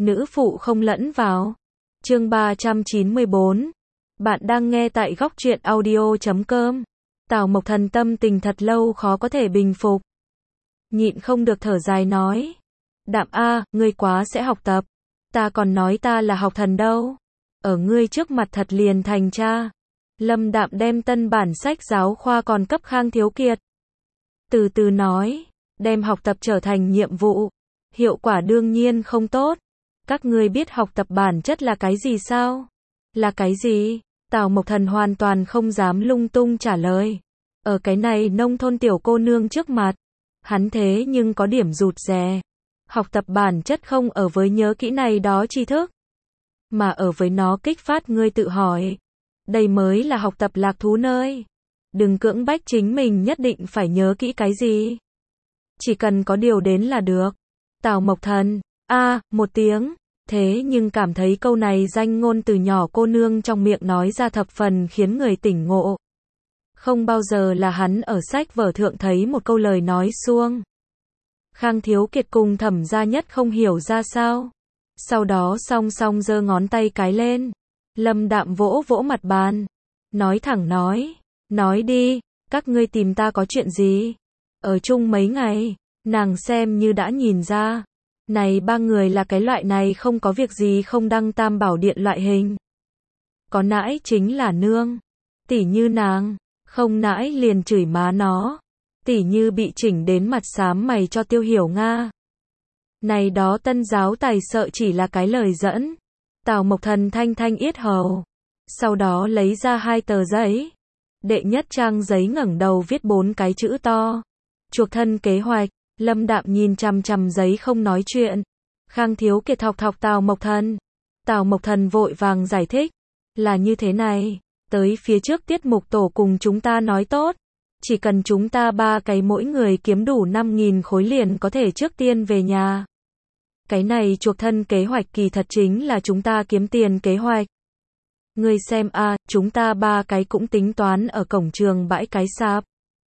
nữ phụ không lẫn vào. Chương 394. Bạn đang nghe tại góc truyện audio.com. Tào Mộc Thần tâm tình thật lâu khó có thể bình phục. Nhịn không được thở dài nói. Đạm a, ngươi quá sẽ học tập. Ta còn nói ta là học thần đâu. Ở ngươi trước mặt thật liền thành cha. Lâm Đạm đem tân bản sách giáo khoa còn cấp Khang Thiếu Kiệt. Từ từ nói, đem học tập trở thành nhiệm vụ. Hiệu quả đương nhiên không tốt. Các ngươi biết học tập bản chất là cái gì sao? Là cái gì? Tào Mộc Thần hoàn toàn không dám lung tung trả lời. Ở cái này nông thôn tiểu cô nương trước mặt, hắn thế nhưng có điểm rụt rè. Học tập bản chất không ở với nhớ kỹ này đó tri thức, mà ở với nó kích phát ngươi tự hỏi. Đây mới là học tập lạc thú nơi. Đừng cưỡng bách chính mình nhất định phải nhớ kỹ cái gì. Chỉ cần có điều đến là được. Tào Mộc Thần, một tiếng. Thế nhưng cảm thấy câu này danh ngôn từ nhỏ cô nương trong miệng nói ra thập phần khiến người tỉnh ngộ. Không bao giờ là hắn ở sách vở thượng thấy một câu lời nói suông. Khang Thiếu Kiệt cùng Thẩm Gia Nhất không hiểu ra sao. Sau đó song song giơ ngón tay cái lên. Lâm Đạm vỗ vỗ mặt bàn. Nói thẳng nói đi, các ngươi tìm ta có chuyện gì? Ở chung mấy ngày, nàng xem như đã nhìn ra. Này ba người là cái loại này không có việc gì không đăng tam bảo điện loại hình. Có nãi chính là nương. Tỉ như nàng, không nãi liền chửi má nó. Tỉ như bị chỉnh đến mặt xám mày cho Tiêu Hiểu Nga. Này đó tân giáo tài sợ chỉ là cái lời dẫn. Tào Mộc Thần thanh thanh yết hầu. Sau đó lấy ra 2 tờ giấy. Đệ nhất trang giấy ngẩng đầu viết 4 cái chữ to. Chuộc thân kế hoạch. Lâm Đạm nhìn chằm chằm giấy không nói chuyện. Khang Thiếu Kiệt thọc Tào Mộc Thần. Tào Mộc Thần vội vàng giải thích. Là như thế này. Tới phía trước tiết mục tổ cùng chúng ta nói tốt. Chỉ cần chúng ta 3 cái mỗi người kiếm đủ 5.000 khối liền có thể trước tiên về nhà. Cái này chuộc thân kế hoạch kỳ thật chính là chúng ta kiếm tiền kế hoạch. Ngươi xem chúng ta 3 cái cũng tính toán ở cổng trường bãi cái sạp.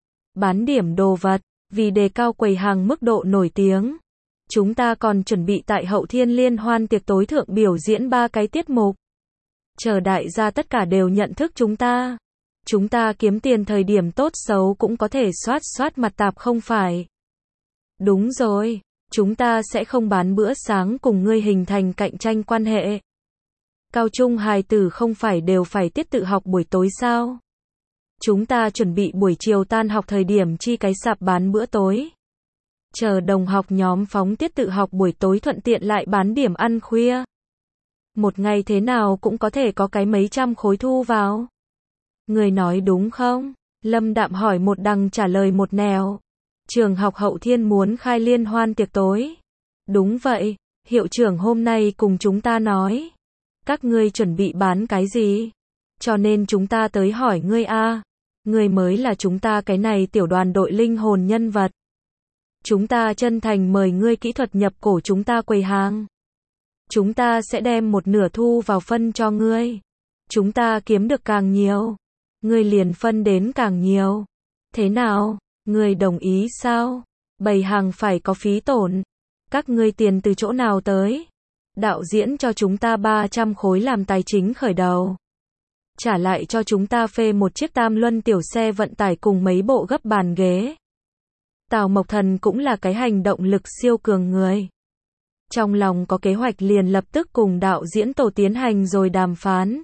Bán điểm đồ vật, vì đề cao quầy hàng mức độ nổi tiếng. Chúng ta còn chuẩn bị tại Hậu Thiên Liên Hoan tiệc tối thượng biểu diễn 3 cái tiết mục. Chờ đại gia tất cả đều nhận thức chúng ta. Chúng ta kiếm tiền thời điểm tốt xấu cũng có thể soát mặt tạp không phải. Đúng rồi, chúng ta sẽ không bán bữa sáng cùng ngươi hình thành cạnh tranh quan hệ. Cao trung hài tử không phải đều phải tiết tự học buổi tối sao? Chúng ta chuẩn bị buổi chiều tan học thời điểm chi cái sạp bán bữa tối. Chờ đồng học nhóm phóng tiết tự học buổi tối thuận tiện lại bán điểm ăn khuya. Một ngày thế nào cũng có thể có cái mấy trăm khối thu vào. Người nói đúng không? Lâm Đạm hỏi một đằng trả lời một nẻo. Trường học Hậu Thiên muốn khai liên hoan tiệc tối. Đúng vậy, hiệu trưởng hôm nay cùng chúng ta nói. Các ngươi chuẩn bị bán cái gì? Cho nên chúng ta tới hỏi ngươi Ngươi mới là chúng ta cái này tiểu đoàn đội linh hồn nhân vật. Chúng ta chân thành mời ngươi kỹ thuật nhập cổ chúng ta quầy hàng. Chúng ta sẽ đem một nửa thu vào phân cho ngươi. Chúng ta kiếm được càng nhiều, ngươi liền phân đến càng nhiều. Thế nào? Ngươi đồng ý sao? Bày hàng phải có phí tổn. Các ngươi tiền từ chỗ nào tới? Đạo diễn cho chúng ta 300 khối làm tài chính khởi đầu. Trả lại cho chúng ta phê một chiếc tam luân tiểu xe vận tải cùng mấy bộ gấp bàn ghế. Tào Mộc Thần cũng là cái hành động lực siêu cường người. Trong lòng có kế hoạch liền lập tức cùng đạo diễn tổ tiến hành rồi đàm phán.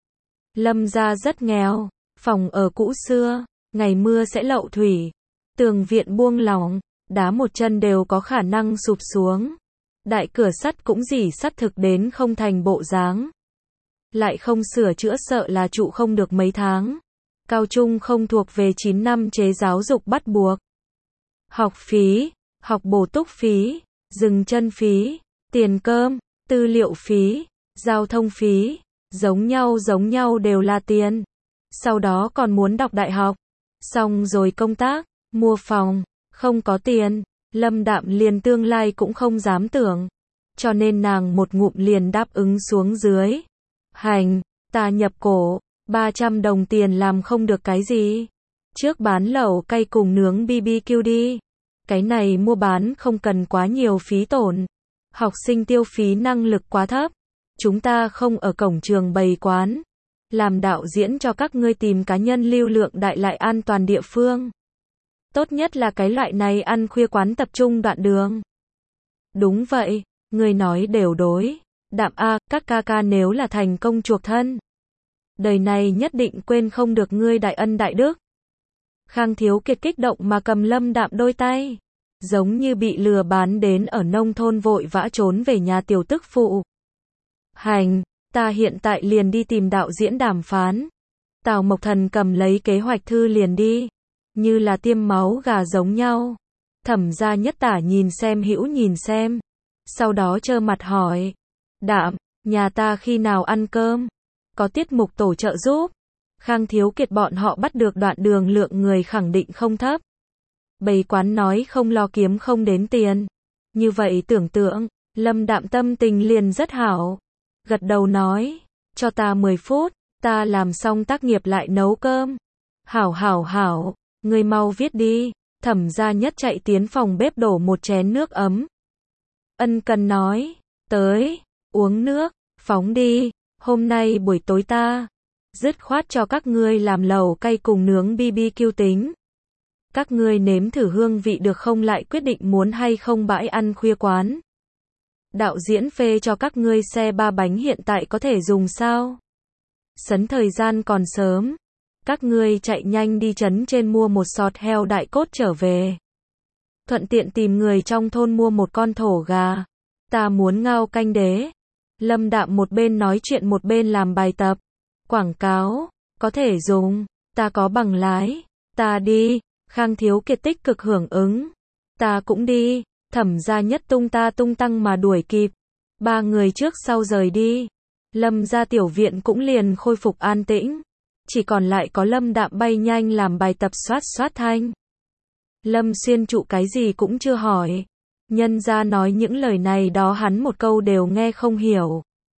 Lâm gia rất nghèo, phòng ở cũ xưa, ngày mưa sẽ lậu thủy, tường viện buông lỏng, đá một chân đều có khả năng sụp xuống. Đại cửa sắt cũng rỉ sắt thực đến không thành bộ dáng. Lại không sửa chữa sợ là trụ không được mấy tháng. Cao trung không thuộc về 9 năm chế giáo dục bắt buộc. Học phí, học bổ túc phí, dừng chân phí, tiền cơm, tư liệu phí, giao thông phí, giống nhau đều là tiền. Sau đó còn muốn đọc đại học. Xong rồi công tác, mua phòng, không có tiền. Lâm Đạm liền tương lai cũng không dám tưởng. Cho nên nàng một ngụm liền đáp ứng xuống dưới. Hành, ta nhập cổ, 300 đồng tiền làm không được cái gì. Trước bán lẩu cay cùng nướng BBQ đi. Cái này mua bán không cần quá nhiều phí tổn. Học sinh tiêu phí năng lực quá thấp. Chúng ta không ở cổng trường bày quán. Làm đạo diễn cho các ngươi tìm cá nhân lưu lượng đại lại an toàn địa phương. Tốt nhất là cái loại này ăn khuya quán tập trung đoạn đường. Đúng vậy, người nói đều đối. Đạm a, các ca ca nếu là thành công chuộc thân. Đời này nhất định quên không được ngươi đại ân đại đức. Khang Thiếu Kiệt kích động mà cầm Lâm Đạm đôi tay. Giống như bị lừa bán đến ở nông thôn vội vã trốn về nhà tiểu tức phụ. Hành, ta hiện tại liền đi tìm đạo diễn đàm phán. Tào Mộc Thần cầm lấy kế hoạch thư liền đi. Như là tiêm máu gà giống nhau. Thẩm gia Nhất Tả nhìn xem Hữu nhìn xem. Sau đó trơ mặt hỏi. Đạm, nhà ta khi nào ăn cơm? Có tiết mục tổ trợ giúp. Khang Thiếu Kiệt bọn họ bắt được đoạn đường lượng người khẳng định không thấp. Bày quán nói không lo kiếm không đến tiền. Như vậy tưởng tượng, Lâm Đạm tâm tình liền rất hảo. Gật đầu nói, cho ta 10 phút, ta làm xong tác nghiệp lại nấu cơm. Hảo, ngươi mau viết đi. Thẩm gia Nhất chạy tiến phòng bếp đổ một chén nước ấm. Ân Cần nói, tới, uống nước, phóng đi, hôm nay buổi tối ta dứt khoát cho các ngươi làm lẩu cay cùng nướng BBQ tính. Các ngươi nếm thử hương vị được không lại quyết định muốn hay không bãi ăn khuya quán. Đạo diễn phê cho các ngươi xe 3 bánh hiện tại có thể dùng sao? Sấn thời gian còn sớm. Các ngươi chạy nhanh đi trấn trên mua một sọt heo đại cốt trở về. Thuận tiện tìm người trong thôn mua một con thổ gà. Ta muốn ngao canh đế. Lâm Đạm một bên nói chuyện một bên làm bài tập. Quảng cáo, có thể dùng. Ta có bằng lái. Ta đi. Khang Thiếu Kiệt tích cực hưởng ứng. Ta cũng đi. Thẩm gia Nhất tung tăng mà đuổi kịp. 3 người trước sau rời đi. Lâm gia tiểu viện cũng liền khôi phục an tĩnh. Chỉ còn lại có Lâm Đạm bay nhanh làm bài tập soát thanh. Lâm Xuyên Trụ cái gì cũng chưa hỏi. Nhân gia nói những lời này đó hắn một câu đều nghe không hiểu.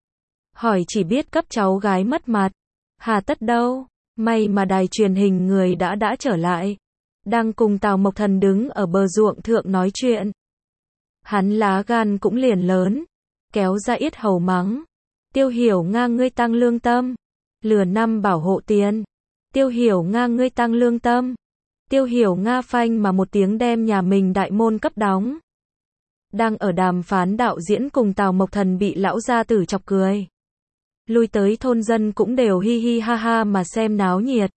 Hỏi chỉ biết cấp cháu gái mất mặt. Hà tất đâu, may mà đài truyền hình người đã trở lại. Đang cùng Tào Mộc Thần đứng ở bờ ruộng thượng nói chuyện. Hắn lá gan cũng liền lớn. Kéo ra yết hầu mắng. Tiêu Hiểu Nga ngươi tăng lương tâm. Lừa năm bảo hộ tiền. Tiêu Hiểu Nga ngươi tăng lương tâm. Tiêu Hiểu Nga phanh mà một tiếng đem nhà mình đại môn cấp đóng. Đang ở đàm phán đạo diễn cùng Tào Mộc Thần bị lão gia tử chọc cười. Lui tới thôn dân cũng đều hi hi ha ha mà xem náo nhiệt.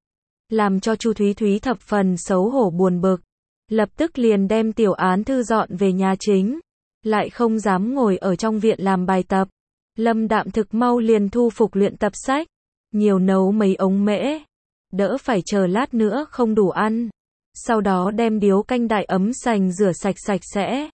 Làm cho Chu Thúy Thúy thập phần xấu hổ buồn bực. Lập tức liền đem tiểu án thư dọn về nhà chính. Lại không dám ngồi ở trong viện làm bài tập. Lâm Đạm thực mau liền thu phục luyện tập sách. Nhiều nấu mấy ống mễ. Đỡ phải chờ lát nữa không đủ ăn. Sau đó đem điếu canh đại ấm sành rửa sạch sẽ.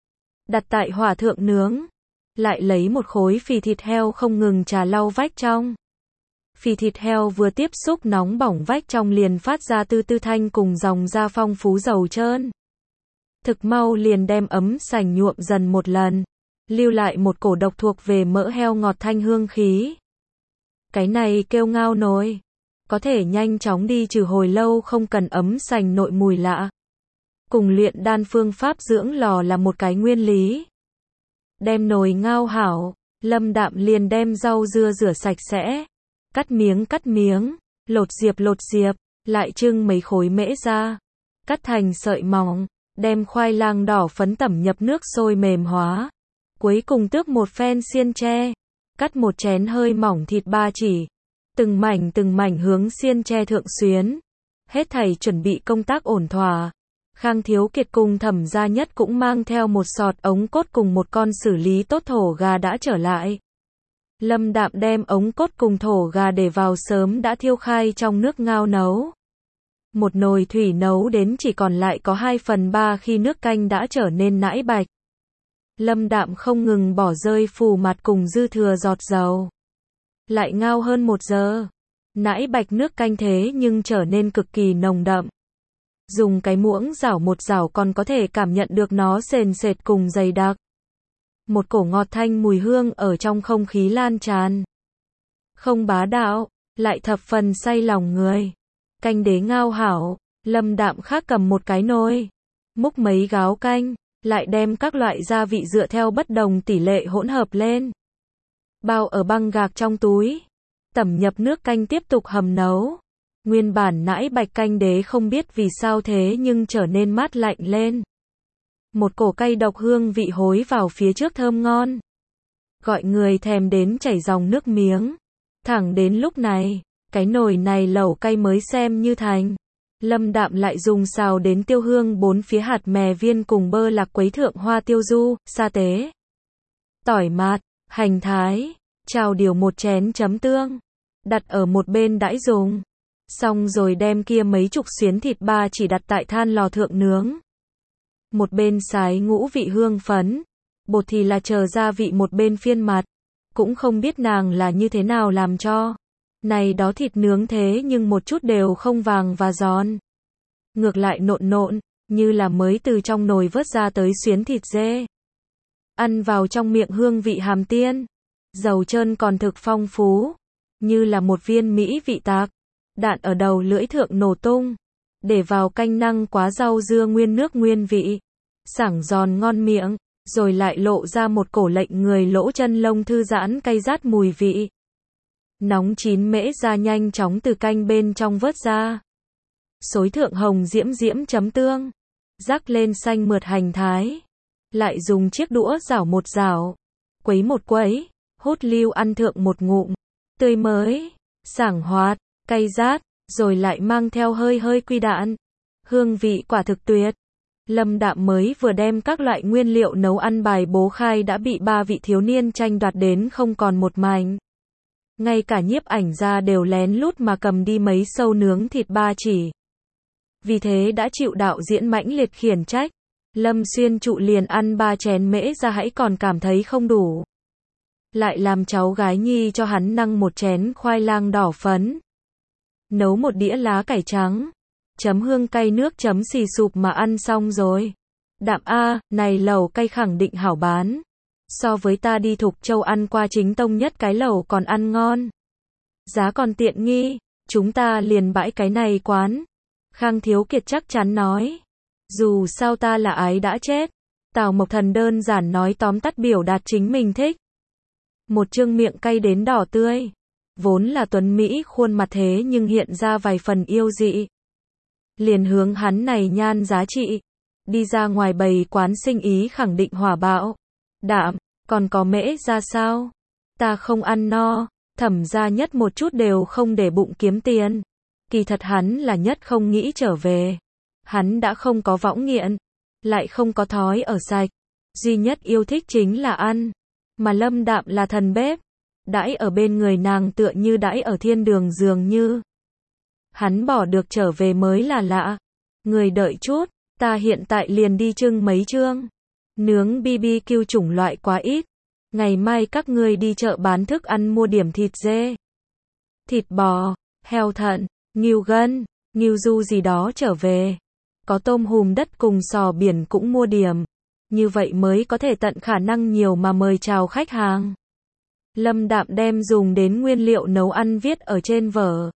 Đặt tại hỏa thượng nướng. Lại lấy một khối phì thịt heo không ngừng trà lau vách trong. Phì thịt heo vừa tiếp xúc nóng bỏng vách trong liền phát ra tư thanh cùng dòng ra phong phú dầu trơn. Thực mau liền đem ấm sành nhuộm dần một lần. Lưu lại một cổ độc thuộc về mỡ heo ngọt thanh hương khí. Cái này kêu ngao nồi. Có thể nhanh chóng đi trừ hồi lâu không cần ấm sành nội mùi lạ. Cùng luyện đan phương pháp dưỡng lò là một cái nguyên lý. Đem nồi ngao hảo, Lâm Đạm liền đem rau dưa rửa sạch sẽ. Cắt miếng, lột diệp, lại trưng mấy khối mễ ra. Cắt thành sợi mỏng, đem khoai lang đỏ phấn tẩm nhập nước sôi mềm hóa. Cuối cùng tước một phen xiên tre. Cắt một chén hơi mỏng thịt ba chỉ. Từng mảnh hướng xiên tre thượng xuyến. Hết thảy chuẩn bị công tác ổn thỏa. Khang Thiếu Kiệt cùng Thẩm gia Nhất cũng mang theo một sọt ống cốt cùng một con xử lý tốt thổ gà đã trở lại. Lâm Đạm đem ống cốt cùng thổ gà để vào sớm đã thiêu khai trong nước ngao nấu. Một nồi thủy nấu đến chỉ còn lại có 2/3 khi nước canh đã trở nên nãi bạch. Lâm Đạm không ngừng bỏ rơi phù mặt cùng dư thừa giọt dầu. Lại ngao hơn 1 giờ. Nãi bạch nước canh thế nhưng trở nên cực kỳ nồng đậm. Dùng cái muỗng rảo một rảo còn có thể cảm nhận được nó sền sệt cùng dày đặc. Một cổ ngọt thanh mùi hương ở trong không khí lan tràn. Không bá đạo, lại thập phần say lòng người. Canh đế ngao hảo, Lâm Đạm khác cầm một cái nồi. Múc mấy gáo canh, lại đem các loại gia vị dựa theo bất đồng tỷ lệ hỗn hợp lên. Bao ở băng gạc trong túi. Tẩm nhập nước canh tiếp tục hầm nấu. Nguyên bản nãi bạch canh đế không biết vì sao thế nhưng trở nên mát lạnh lên. Một cổ cay độc hương vị hối vào phía trước thơm ngon. Gọi người thèm đến chảy dòng nước miếng. Thẳng đến lúc này, cái nồi này lẩu cay mới xem như thành. Lâm Đạm lại dùng xào đến tiêu hương bốn phía hạt mè viên cùng bơ lạc quấy thượng hoa tiêu du, sa tế, tỏi mạt, hành thái, trào điều một chén chấm tương, đặt ở một bên đãi dùng. Xong rồi đem kia mấy chục xuyến thịt ba chỉ đặt tại than lò thượng nướng. Một bên sái ngũ vị hương phấn, bột thì là chờ gia vị một bên phiên mặt. Cũng không biết nàng là như thế nào làm cho. Này đó thịt nướng thế nhưng một chút đều không vàng và giòn. Ngược lại nộn nộn, như là mới từ trong nồi vớt ra tới xuyến thịt dê. Ăn vào trong miệng hương vị hàm tiên. Dầu trơn còn thực phong phú. Như là một viên mỹ vị tạc. Đạn ở đầu lưỡi thượng nổ tung. Để vào canh năng quá rau dưa nguyên nước nguyên vị. Sảng giòn ngon miệng. Rồi lại lộ ra một cổ lệnh người lỗ chân lông thư giãn cay rát mùi vị. Nóng chín mễ ra nhanh chóng từ canh bên trong vớt ra. Xối thượng hồng diễm diễm chấm tương. Rắc lên xanh mượt hành thái. Lại dùng chiếc đũa rảo một rảo. Quấy một quấy. Hút lưu ăn thượng một ngụm. Tươi mới. Sảng hoạt. Cay rát. Rồi lại mang theo hơi hơi quy đạn. Hương vị quả thực tuyệt. Lâm Đạm mới vừa đem các loại nguyên liệu nấu ăn bài bố khai đã bị ba vị thiếu niên tranh đoạt đến không còn một mảnh. Ngay cả nhiếp ảnh gia đều lén lút mà cầm đi mấy sâu nướng thịt ba chỉ. Vì thế đã chịu đạo diễn mãnh liệt khiển trách. Lâm Xuyên Trụ liền ăn 3 chén mễ ra hãy còn cảm thấy không đủ. Lại làm cháu gái nhi cho hắn năng một chén khoai lang đỏ phấn. Nấu một đĩa lá cải trắng. Chấm hương cay nước chấm xì sụp mà ăn xong rồi. Đạm a, này lẩu cay khẳng định hảo bán. So với ta đi Thục Châu ăn qua chính tông nhất cái lẩu còn ăn ngon. Giá còn tiện nghi, chúng ta liền bãi cái này quán. Khang Thiếu Kiệt chắc chắn nói. Dù sao ta là ái đã chết. Tào Mộc Thần đơn giản nói tóm tắt biểu đạt chính mình thích. Một trương miệng cay đến đỏ tươi. Vốn là tuấn Mỹ khuôn mặt thế nhưng hiện ra vài phần yêu dị. Liền hướng hắn này nhan giá trị. Đi ra ngoài bày quán sinh ý khẳng định hỏa bạo. Đạm, còn có mễ ra sao? Ta không ăn no. Thẩm gia nhất một chút đều không để bụng kiếm tiền. Kỳ thật hắn là nhất không nghĩ trở về. Hắn đã không có võng nghiện. Lại không có thói ở sạch. Duy nhất yêu thích chính là ăn. Mà Lâm Đạm là thần bếp. Đãi ở bên người nàng tựa như đãi ở thiên đường dường như. Hắn bỏ được trở về mới là lạ. Người đợi chút, ta hiện tại liền đi trưng mấy chương. Nướng BBQ chủng loại quá ít. Ngày mai các ngươi đi chợ bán thức ăn mua điểm thịt dê, thịt bò, heo thận, ngưu gân, ngưu du gì đó trở về. Có tôm hùm đất cùng sò biển cũng mua điểm. Như vậy mới có thể tận khả năng nhiều mà mời chào khách hàng. Lâm Đạm đem dùng đến nguyên liệu nấu ăn viết ở trên vở.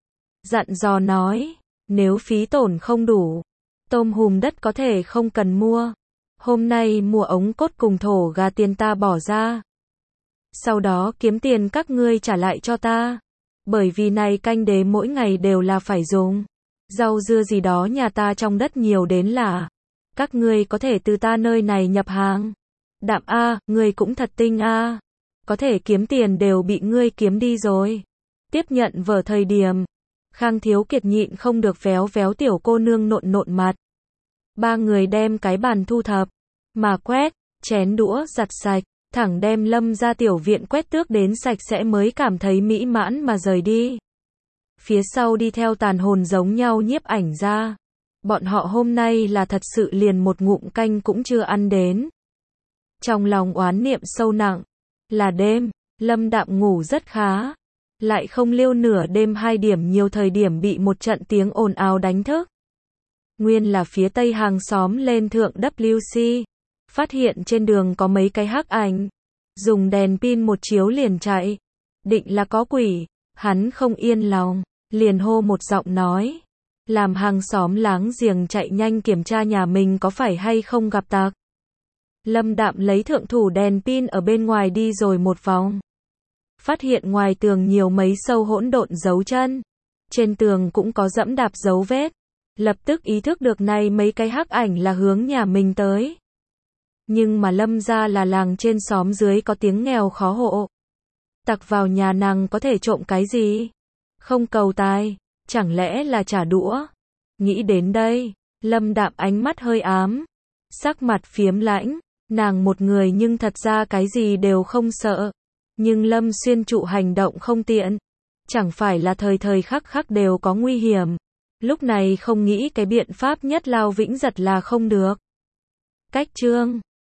Dặn dò nói, nếu phí tổn không đủ, tôm hùm đất có thể không cần mua. Hôm nay mua ống cốt cùng thổ gà tiền ta bỏ ra. Sau đó kiếm tiền các ngươi trả lại cho ta. Bởi vì này canh đế mỗi ngày đều là phải dùng. Rau dưa gì đó nhà ta trong đất nhiều đến là. Các ngươi có thể từ ta nơi này nhập hàng. Đạm a, ngươi cũng thật tinh a. Có thể kiếm tiền đều bị ngươi kiếm đi rồi. Tiếp nhận vở thời điểm. Khang Thiếu Kiệt nhịn không được véo véo tiểu cô nương nộn nộn mặt. Ba người đem cái bàn thu thập. Mà quét, chén đũa giặt sạch. Thẳng đem Lâm ra tiểu viện quét tước đến sạch sẽ mới cảm thấy mỹ mãn mà rời đi. Phía sau đi theo tàn hồn giống nhau nhiếp ảnh ra. Bọn họ hôm nay là thật sự liền một ngụm canh cũng chưa ăn đến. Trong lòng oán niệm sâu nặng. Là đêm, Lâm Đạm ngủ rất khá. Lại không liêu nửa đêm 2 điểm nhiều thời điểm bị một trận tiếng ồn ào đánh thức. Nguyên là phía tây hàng xóm lên thượng WC. Phát hiện trên đường có mấy cái hắc ảnh. Dùng đèn pin một chiếu liền chạy. Định là có quỷ. Hắn không yên lòng. Liền hô một giọng nói. Làm hàng xóm láng giềng chạy nhanh kiểm tra nhà mình có phải hay không gặp tặc. Lâm Đạm lấy thượng thủ đèn pin ở bên ngoài đi rồi một vòng. Phát hiện ngoài tường nhiều mấy sâu hỗn độn dấu chân. Trên tường cũng có dẫm đạp dấu vết. Lập tức ý thức được này mấy cái hắc ảnh là hướng nhà mình tới. Nhưng mà Lâm gia là làng trên xóm dưới có tiếng nghèo khó hộ. Tặc vào nhà nàng có thể trộm cái gì? Không cầu tài, chẳng lẽ là trả đũa? Nghĩ đến đây, Lâm Đạm ánh mắt hơi ám, sắc mặt phiếm lãnh, nàng một người nhưng thật ra cái gì đều không sợ. Nhưng Lâm Xuyên Trụ hành động không tiện, chẳng phải là thời thời khắc khắc đều có nguy hiểm. Lúc này không nghĩ cái biện pháp nhất lao vĩnh giật là không được. Cách chương